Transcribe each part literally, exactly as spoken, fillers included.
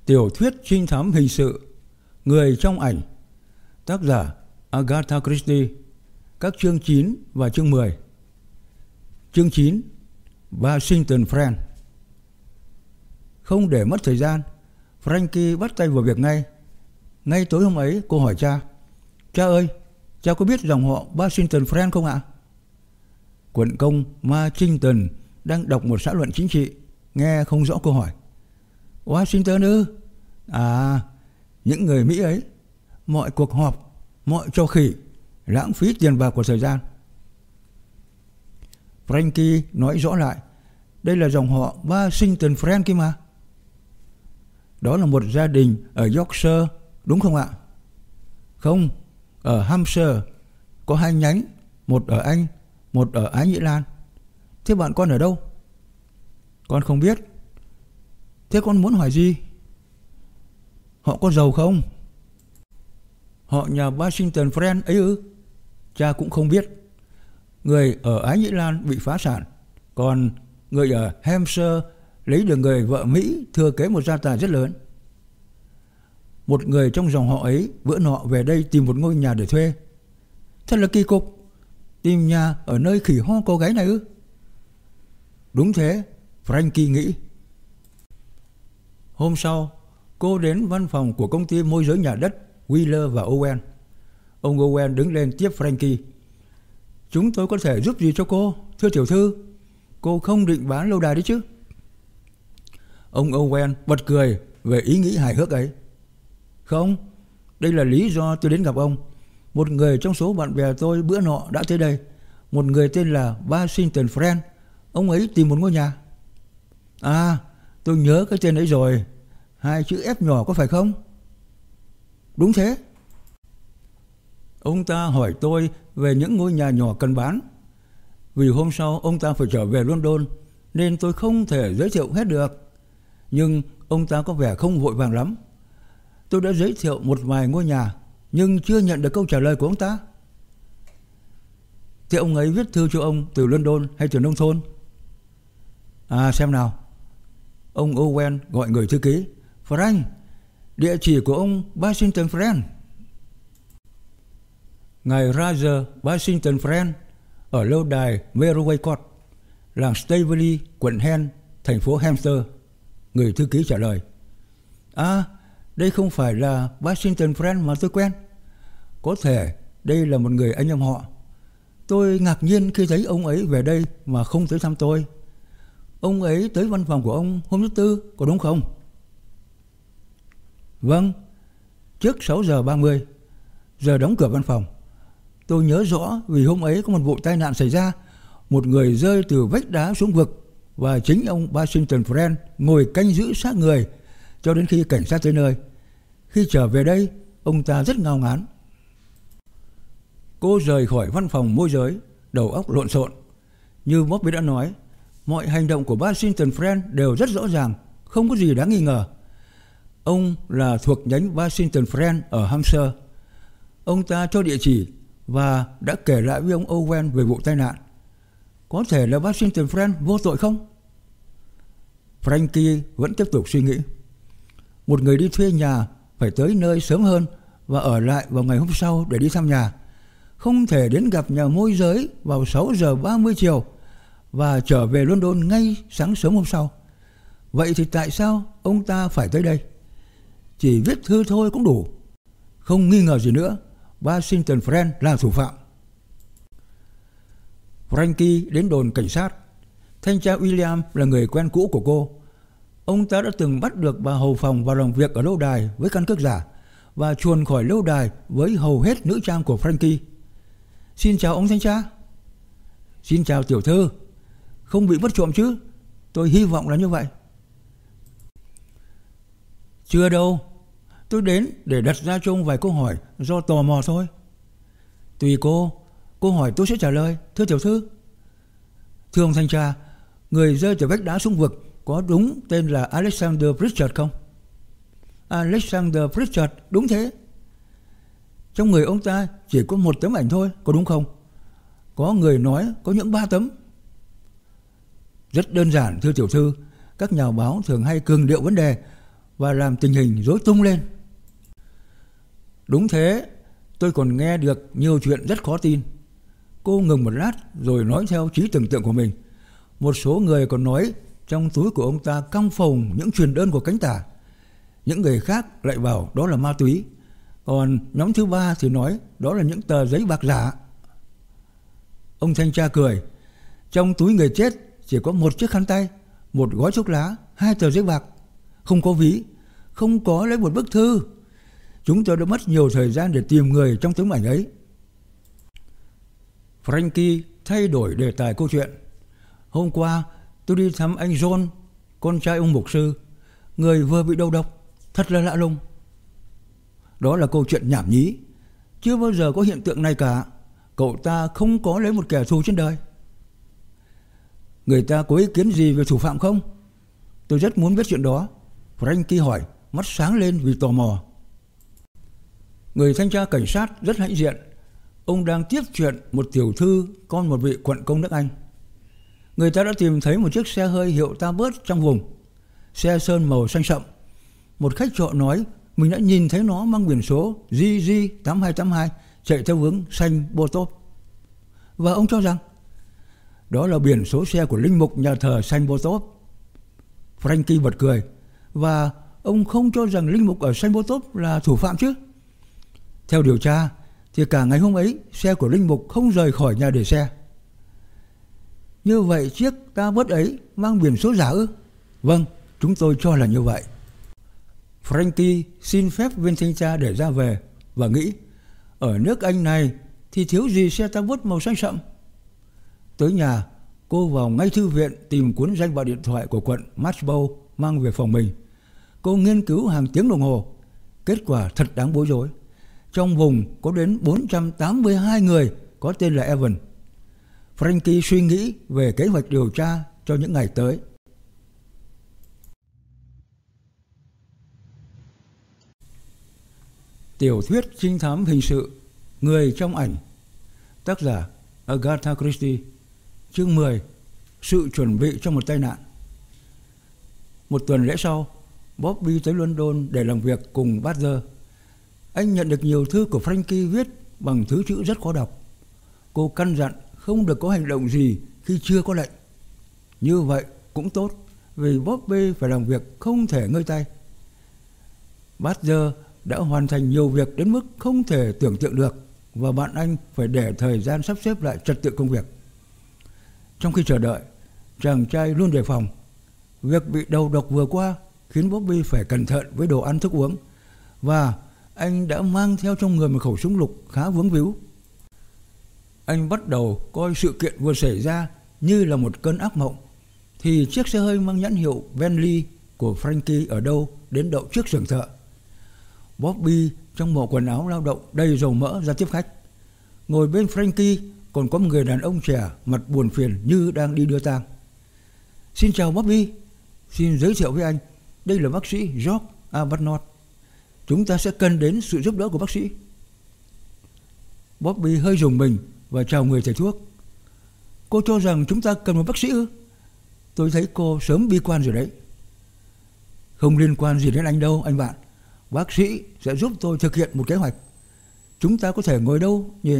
Tiểu thuyết trinh thám hình sự Người trong ảnh, tác giả Agatha Christie, các chương chín và chương mười. Chương chín, Washington Friend. Không để mất thời gian, Frankie bắt tay vào việc ngay. Ngay tối hôm ấy, cô hỏi cha: "Cha ơi, cha có biết dòng họ Washington Friend không ạ?" Quận công Washington đang đọc một xã luận chính trị, nghe không rõ câu hỏi. "Washington ư? À, những người Mỹ ấy, mọi cuộc họp, mọi trò khỉ, lãng phí tiền bạc của thời gian." Frankie nói rõ lại: "Đây là dòng họ Washington Friend kia mà." "Đó là một gia đình ở Yorkshire, đúng không ạ?" "Không, ở Hampshire, có hai nhánh, một ở Anh, một ở Ái Nhĩ Lan." "Thế bạn con ở đâu?" "Con không biết." "Thế con muốn hỏi gì?" "Họ có giàu không?" "Họ nhà Washington Friend ấy ư?" Cha cũng không biết. Người ở Ái Nhĩ Lan bị phá sản, còn người ở Hampshire lấy được người vợ Mỹ thừa kế một gia tài rất lớn. Một người trong dòng họ ấy bữa nọ về đây tìm một ngôi nhà để thuê. Thật là kỳ cục, tìm nhà ở nơi khỉ ho cô gái này ư? Đúng thế, Frankie nghĩ. Hôm sau, cô đến văn phòng của công ty môi giới nhà đất Wheeler và Owen. Ông Owen đứng lên tiếp Frankie. "Chúng tôi có thể giúp gì cho cô, thưa tiểu thư? Cô không định bán lâu đài đấy chứ?" Ông Owen bật cười về ý nghĩ hài hước ấy. "Không, đây là lý do tôi đến gặp ông. Một người trong số bạn bè tôi bữa nọ đã tới đây, một người tên là Washington Friend. Ông ấy tìm một ngôi nhà." "À, tôi nhớ cái tên ấy rồi. Hai chữ F nhỏ có phải không?" "Đúng thế." "Ông ta hỏi tôi về những ngôi nhà nhỏ cần bán. Vì hôm sau ông ta phải trở về London, nên tôi không thể giới thiệu hết được. Nhưng ông ta có vẻ không vội vàng lắm. Tôi đã giới thiệu một vài ngôi nhà, nhưng chưa nhận được câu trả lời của ông ta." "Thế ông ấy viết thư cho ông từ London hay từ nông thôn?" "À, xem nào." Ông Owen gọi người thư ký. "Frank, địa chỉ của ông Washington Friend." "Ngài Roger Washington Friend ở lâu đài Meroway Court, làng Staveley, quận Hen, thành phố Hampshire." Người thư ký trả lời. "À, đây không phải là Washington Friend mà tôi quen. Có thể đây là một người anh em họ. Tôi ngạc nhiên khi thấy ông ấy về đây mà không tới thăm tôi. Ông ấy tới văn phòng của ông hôm thứ Tư, có đúng không?" "Vâng, trước sáu giờ ba mươi, giờ đóng cửa văn phòng. Tôi nhớ rõ vì hôm ấy có một vụ tai nạn xảy ra, một người rơi từ vách đá xuống vực và chính ông Washington Friend ngồi canh giữ xác người cho đến khi cảnh sát tới nơi. Khi trở về đây, ông ta rất ngao ngán." Cô rời khỏi văn phòng môi giới, đầu óc lộn xộn. Như Bobby đã nói, mọi hành động của Washington Friend đều rất rõ ràng, không có gì đáng nghi ngờ. Ông là thuộc nhánh Washington Friend ở Hampshire. Ông ta cho địa chỉ và đã kể lại với ông Owen về vụ tai nạn. Có thể là Washington Friend vô tội không? Frankie vẫn tiếp tục suy nghĩ. Một người đi thuê nhà phải tới nơi sớm hơn và ở lại vào ngày hôm sau để đi thăm nhà. Không thể đến gặp nhà môi giới vào sáu giờ ba mươi chiều và trở về London ngay sáng sớm hôm sau. Vậy thì tại sao ông ta phải tới đây? Chỉ viết thư thôi cũng đủ. Không nghi ngờ gì nữa, Washington Friend là thủ phạm. Frankie đến đồn cảnh sát. Thanh tra William là người quen cũ của cô. Ông ta đã từng bắt được bà hầu phòng vào làm việc ở lâu đài với căn cước giả và chuồn khỏi lâu đài với hầu hết nữ trang của Frankie. "Xin chào ông thanh tra." "Xin chào tiểu thư. Không bị mất trộm chứ?" "Tôi hy vọng là như vậy." "Chưa đâu. Tôi đến để đặt ra cho ông vài câu hỏi do tò mò thôi." "Tùy cô. Câu hỏi tôi sẽ trả lời, thưa tiểu thư." "Thưa ông thanh tra, người rơi từ vách đá xuống vực có đúng tên là Alexander Pritchard không?" "Alexander Pritchard, đúng thế." "Trong người ông ta chỉ có một tấm ảnh thôi, có đúng không?" "Có người nói có những ba tấm." "Rất đơn giản, thưa tiểu thư. Các nhà báo thường hay cường điệu vấn đề và làm tình hình rối tung lên. Đúng thế, tôi còn nghe được nhiều chuyện rất khó tin. Cô ngừng một lát rồi nói theo trí tưởng tượng của mình. Một số người còn nói trong túi của ông ta căng phồng những truyền đơn của cánh tả. Những người khác lại bảo đó là ma túy. Còn nhóm thứ ba thì nói đó là những tờ giấy bạc giả. Ông thanh tra cười. Trong túi người chết chỉ có một chiếc khăn tay, một gói thuốc lá, hai tờ giấy bạc. Không có ví, không có lấy một bức thư. Chúng tôi đã mất nhiều thời gian để tìm người trong tấm ảnh ấy. Frankie thay đổi đề tài câu chuyện. Hôm qua tôi đi thăm anh John, con trai ông mục sư, người vừa bị đầu độc. Thật là lạ lùng. Đó là câu chuyện nhảm nhí. Chưa bao giờ có hiện tượng này cả. Cậu ta không có lấy một kẻ thù trên đời. Người ta có ý kiến gì về thủ phạm không? Tôi rất muốn biết chuyện đó. Frankie hỏi, mắt sáng lên vì tò mò. Người thanh tra cảnh sát rất hãnh diện. Ông đang tiếp chuyện một tiểu thư con một vị quận công nước Anh. Người ta đã tìm thấy một chiếc xe hơi hiệu Talbot trong vùng. Xe sơn màu xanh sậm. Một khách trọ nói mình đã nhìn thấy nó mang biển số G G tám hai tám hai chạy theo hướng xanh Botop. Và ông cho rằng đó là biển số xe của linh mục nhà thờ xanh Botop. Frankie bật cười. Và ông không cho rằng linh mục ở xanh Botop là thủ phạm chứ? Theo điều tra thì cả ngày hôm ấy xe của linh mục không rời khỏi nhà để xe. Như vậy chiếc Talbot ấy mang biển số giả ư? Vâng, chúng tôi cho là như vậy. Frankie xin phép viên thanh tra để ra về và nghĩ ở nước Anh này thì thiếu gì xe Talbot màu xanh sậm. Tới nhà, cô vào ngay thư viện tìm cuốn danh bạ điện thoại của quận Marlborough mang về phòng mình. Cô nghiên cứu hàng tiếng đồng hồ. Kết quả thật đáng bối rối. Trong vùng có đến bốn trăm tám mươi hai người có tên là Evan. Frankie suy nghĩ về kế hoạch điều tra cho những ngày tới. Tiểu thuyết trinh thám hình sự Người trong ảnh. Tác giả Agatha Christie. Chương mười. Sự chuẩn bị cho một tai nạn. Một tuần lễ sau, Bobby tới London để làm việc cùng Badger. Anh nhận được nhiều thư của Frankie viết bằng thứ chữ rất khó đọc. Cô căn dặn không được có hành động gì khi chưa có lệnh. Như vậy cũng tốt, vì Bobby phải làm việc không thể ngơi tay. Badger đã hoàn thành nhiều việc đến mức không thể tưởng tượng được, và bạn anh phải để thời gian sắp xếp lại trật tự công việc. Trong khi chờ đợi, chàng trai luôn đề phòng. Việc bị đầu độc vừa qua khiến Bobby phải cẩn thận với đồ ăn thức uống, và anh đã mang theo trong người một khẩu súng lục khá vướng víu. Anh bắt đầu coi sự kiện vừa xảy ra như là một cơn ác mộng, thì chiếc xe hơi mang nhãn hiệu Bentley của Frankie ở đâu đến đậu trước xưởng thợ. Bobby trong bộ quần áo lao động đầy dầu mỡ ra tiếp khách. Ngồi bên Frankie còn có một người đàn ông trẻ mặt buồn phiền như đang đi đưa tang. Xin chào Bobby, xin giới thiệu với anh, đây là bác sĩ George Arbuthnot. Chúng ta sẽ cần đến sự giúp đỡ của bác sĩ. Bobby hơi rùng mình và chào người thầy thuốc. Cô cho rằng chúng ta cần một bác sĩ ư? Tôi thấy cô sớm bi quan rồi đấy. Không liên quan gì đến anh đâu anh bạn. Bác sĩ sẽ giúp tôi thực hiện một kế hoạch. Chúng ta có thể ngồi đâu nhỉ?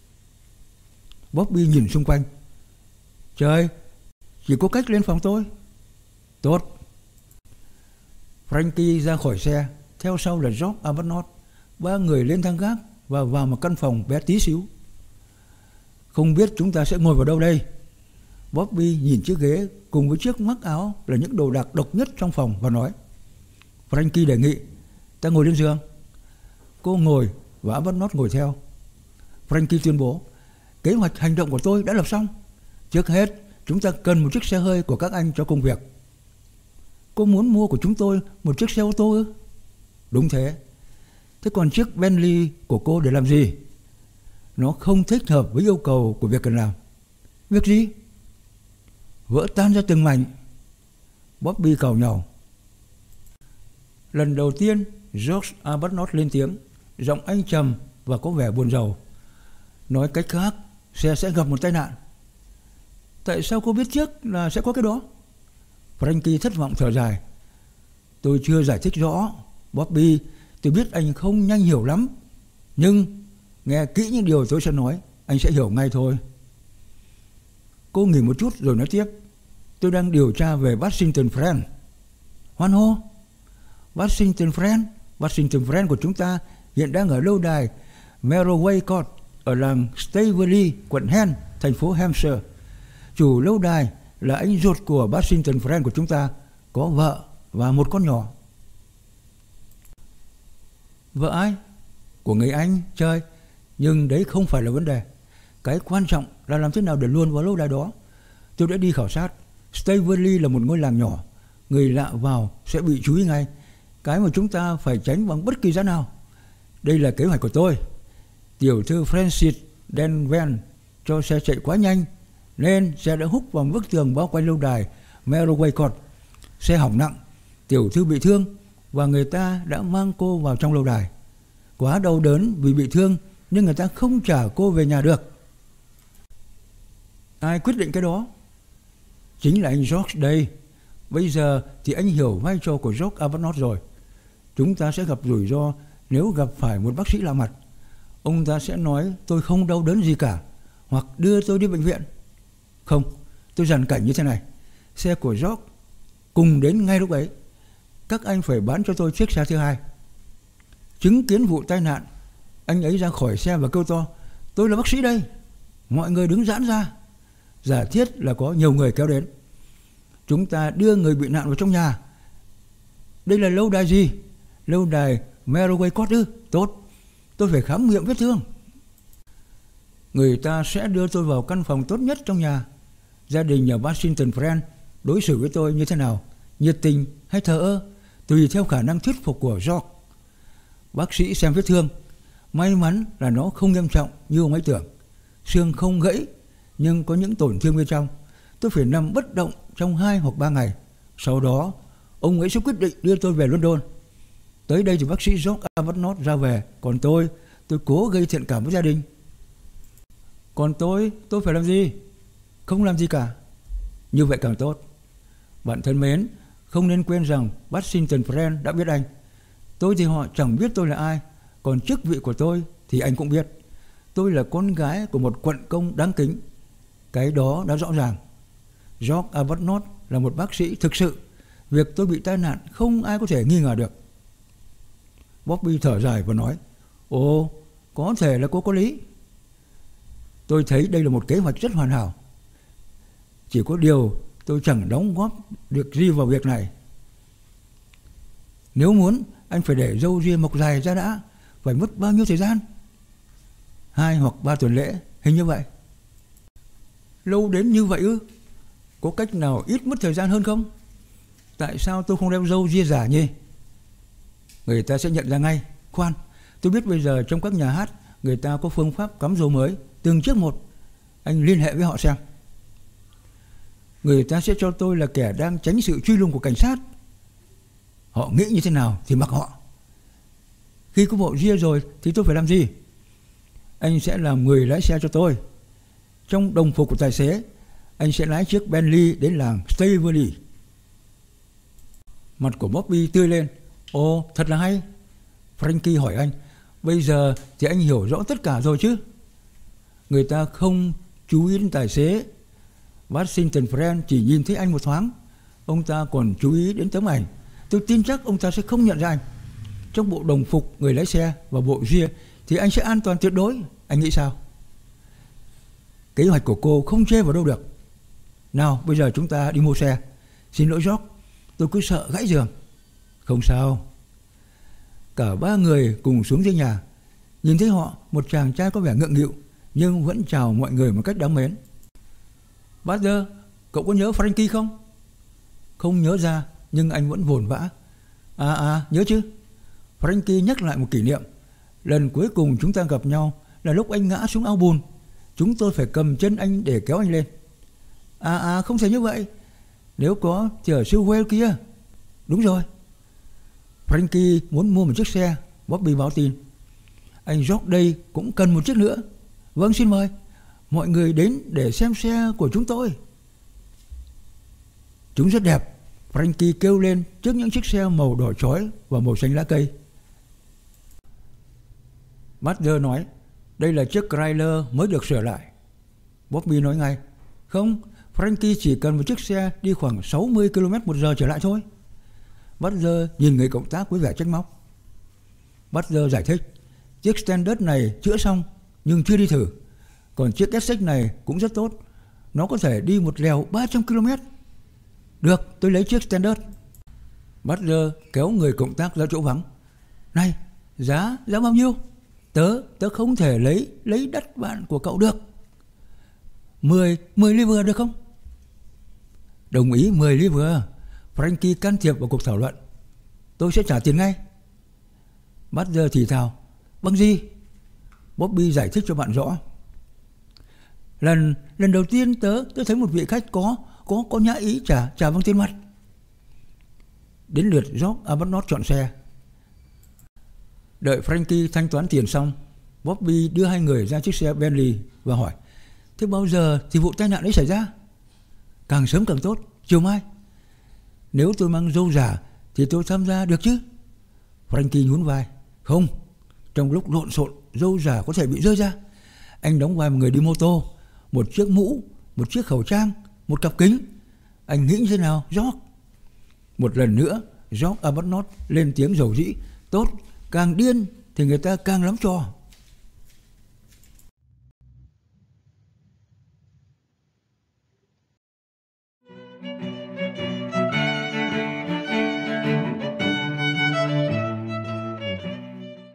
Bobby nhìn xung quanh. Trời, chỉ có cách lên phòng tôi. Tốt. Frankie ra khỏi xe, theo sau là George Arbuthnot. Ba người lên thang gác và vào một căn phòng bé tí xíu. Không biết chúng ta sẽ ngồi vào đâu đây? Bobby nhìn chiếc ghế cùng với chiếc mắc áo là những đồ đạc độc nhất trong phòng và nói. Frankie đề nghị, ta ngồi lên giường. Cô ngồi và Arbuthnot ngồi theo. Frankie tuyên bố, kế hoạch hành động của tôi đã lập xong. Trước hết, chúng ta cần một chiếc xe hơi của các anh cho công việc. Cô muốn mua của chúng tôi một chiếc xe ô tô ư? Đúng thế. Thế còn chiếc Bentley của cô để làm gì? Nó không thích hợp với yêu cầu của việc cần làm. Việc gì? Vỡ tan ra từng mảnh. Bobby càu nhàu. Lần đầu tiên George Arbuthnot lên tiếng. Giọng anh trầm và có vẻ buồn rầu. Nói cách khác, xe sẽ gặp một tai nạn. Tại sao cô biết trước là sẽ có cái đó? Frankie thất vọng thở dài. Tôi chưa giải thích rõ. Bobby, tôi biết anh không nhanh hiểu lắm. Nhưng nghe kỹ những điều tôi sẽ nói, anh sẽ hiểu ngay thôi. Cô nghỉ một chút rồi nói tiếp. Tôi đang điều tra về Washington Friend. Hoan hô. Washington Friend. Washington Friend của chúng ta hiện đang ở lâu đài Merroway Court ở làng Staveley, quận Hen, thành phố Hampshire. Chủ lâu đài là anh ruột của Washington Friend của chúng ta, có vợ và một con nhỏ. Vợ ai? Của người Anh, chơi. Nhưng đấy không phải là vấn đề. Cái quan trọng là làm thế nào để luồn vào lâu đài đó. Tôi đã đi khảo sát. Staveley là một ngôi làng nhỏ. Người lạ vào sẽ bị chú ý ngay. Cái mà chúng ta phải tránh bằng bất kỳ giá nào. Đây là kế hoạch của tôi. Tiểu thư Francis Denven cho xe chạy quá nhanh, nên xe đã húc vào bức tường bao quanh lâu đài Merroway Court. Xe hỏng nặng, tiểu thư bị thương và người ta đã mang cô vào trong lâu đài. Quá đau đớn vì bị thương, nhưng người ta không trả cô về nhà được. Ai quyết định cái đó? Chính là anh George đây. Bây giờ thì anh hiểu vai trò của George Arbuthnot rồi. Chúng ta sẽ gặp rủi ro nếu gặp phải một bác sĩ lạ mặt. Ông ta sẽ nói tôi không đau đớn gì cả, hoặc đưa tôi đi bệnh viện. Không, tôi dàn cảnh như thế này. Xe của George cùng đến ngay lúc ấy. Các anh phải bán cho tôi chiếc xe thứ hai. Chứng kiến vụ tai nạn, anh ấy ra khỏi xe và kêu to, tôi là bác sĩ đây. Mọi người đứng giãn ra. Giả thiết là có nhiều người kéo đến. Chúng ta đưa người bị nạn vào trong nhà. Đây là lâu đài gì? Lâu đài Merroway Court ư? Tốt, tôi phải khám nghiệm vết thương. Người ta sẽ đưa tôi vào căn phòng tốt nhất trong nhà. Gia đình nhà Washington Friend đối xử với tôi như thế nào? Nhiệt tình hay thờ ơ? Tùy theo khả năng thuyết phục của George. Bác sĩ xem vết thương. May mắn là nó không nghiêm trọng như ông ấy tưởng. Xương không gãy, nhưng có những tổn thương bên trong. Tôi phải nằm bất động trong hai hoặc ba ngày. Sau đó, ông ấy sẽ quyết định đưa tôi về London. Tới đây thì bác sĩ George Arbuthnot ra về. Còn tôi, tôi cố gây thiện cảm với gia đình. Còn tôi, tôi phải làm gì? Không làm gì cả. Như vậy càng tốt. Bạn thân mến, không nên quên rằng Washington Friend đã biết anh. Tôi thì họ chẳng biết tôi là ai. Còn chức vị của tôi thì anh cũng biết. Tôi là con gái của một quận công đáng kính. Cái đó đã rõ ràng. George Arbuthnot là một bác sĩ thực sự. Việc tôi bị tai nạn không ai có thể nghi ngờ được. Bobby thở dài và nói, ồ, có thể là cô có lý. Tôi thấy đây là một kế hoạch rất hoàn hảo. Chỉ có điều tôi chẳng đóng góp được gì vào việc này. Nếu muốn, anh phải để râu ria mọc dài ra đã. Phải mất bao nhiêu thời gian? Hai hoặc ba tuần lễ, hình như vậy. Lâu đến như vậy ư? Có cách nào ít mất thời gian hơn không? Tại sao tôi không đeo râu ria giả nhỉ? Người ta sẽ nhận ra ngay. Khoan, tôi biết bây giờ trong các nhà hát người ta có phương pháp cắm râu mới, từng chiếc một. Anh liên hệ với họ xem. Người ta sẽ cho tôi là kẻ đang tránh sự truy lùng của cảnh sát. Họ nghĩ như thế nào thì mặc họ. Khi có bộ ria rồi thì tôi phải làm gì? Anh sẽ làm người lái xe cho tôi. Trong đồng phục của tài xế, anh sẽ lái chiếc Bentley đến làng Staveley. Mặt của Bobby tươi lên. Ồ, thật là hay. Frankie hỏi anh, bây giờ thì anh hiểu rõ tất cả rồi chứ? Người ta không chú ý đến tài xế. Washington Friend chỉ nhìn thấy anh một thoáng. Ông ta còn chú ý đến tấm ảnh. Tôi tin chắc ông ta sẽ không nhận ra anh. Trong bộ đồng phục người lái xe và bộ ria thì anh sẽ an toàn tuyệt đối. Anh nghĩ sao? Kế hoạch của cô không chê vào đâu được. Nào, bây giờ chúng ta đi mua xe. Xin lỗi George, tôi cứ sợ gãy giường. Không sao. Cả ba người cùng xuống dưới nhà. Nhìn thấy họ, một chàng trai có vẻ ngượng nghịu nhưng vẫn chào mọi người một cách đáng mến. Buster, cậu có nhớ Frankie không? Không nhớ ra, nhưng anh vẫn vồn vã. À à, nhớ chứ. Frankie nhắc lại một kỷ niệm. Lần cuối cùng chúng ta gặp nhau là lúc anh ngã xuống ao bùn. Chúng tôi phải cầm chân anh để kéo anh lên. À à, không thể như vậy. Nếu có thì ở siêu Wales kia. Đúng rồi. Frankie muốn mua một chiếc xe. Bobby báo tin. Anh George đây cũng cần một chiếc nữa. Vâng, xin mời. Mọi người đến để xem xe của chúng tôi. Chúng rất đẹp. Frankie kêu lên trước những chiếc xe màu đỏ chói và màu xanh lá cây. Butler nói, đây là chiếc Chrysler mới được sửa lại. Bobby nói ngay, không, Frankie chỉ cần một chiếc xe đi khoảng sáu mươi ki lô mét một giờ trở lại thôi. Butler nhìn người cộng tác với vẻ trách móc. Butler giải thích, chiếc Standard này chữa xong nhưng chưa đi thử. Còn chiếc Essex này cũng rất tốt. Nó có thể đi một lèo ba trăm ki lô mét. Được, tôi lấy chiếc Standard. Butler kéo người cộng tác ra chỗ vắng. Này, giá, giá bao nhiêu? Tớ, tớ không thể lấy, lấy đất bạn của cậu được. Mười, mười liver được không? Đồng ý mười liver. Frankie can thiệp vào cuộc thảo luận. Tôi sẽ trả tiền ngay. Butler thì thào, bằng gì? Bobby giải thích cho bạn rõ. Lần lần đầu tiên tớ tớ thấy một vị khách có có có nhã ý trả trả bằng tiền mặt. Đến lượt George Arbuthnot chọn xe. Đợi Frankie thanh toán tiền xong, Bobby đưa hai người ra chiếc xe Bentley và hỏi, thế bao giờ thì vụ tai nạn ấy xảy ra? Càng sớm càng tốt, chiều mai. Nếu tôi mang râu giả thì tôi tham gia được chứ? Frankie nhún vai. Không, trong lúc lộn xộn râu giả có thể bị rơi ra. Anh đóng vai một người đi mô tô, một chiếc mũ, một chiếc khẩu trang, một cặp kính. Anh nghĩ như thế nào, George? Một lần nữa, George Arbuthnot lên tiếng rầu rĩ. Tốt, càng điên thì người ta càng lắm trò.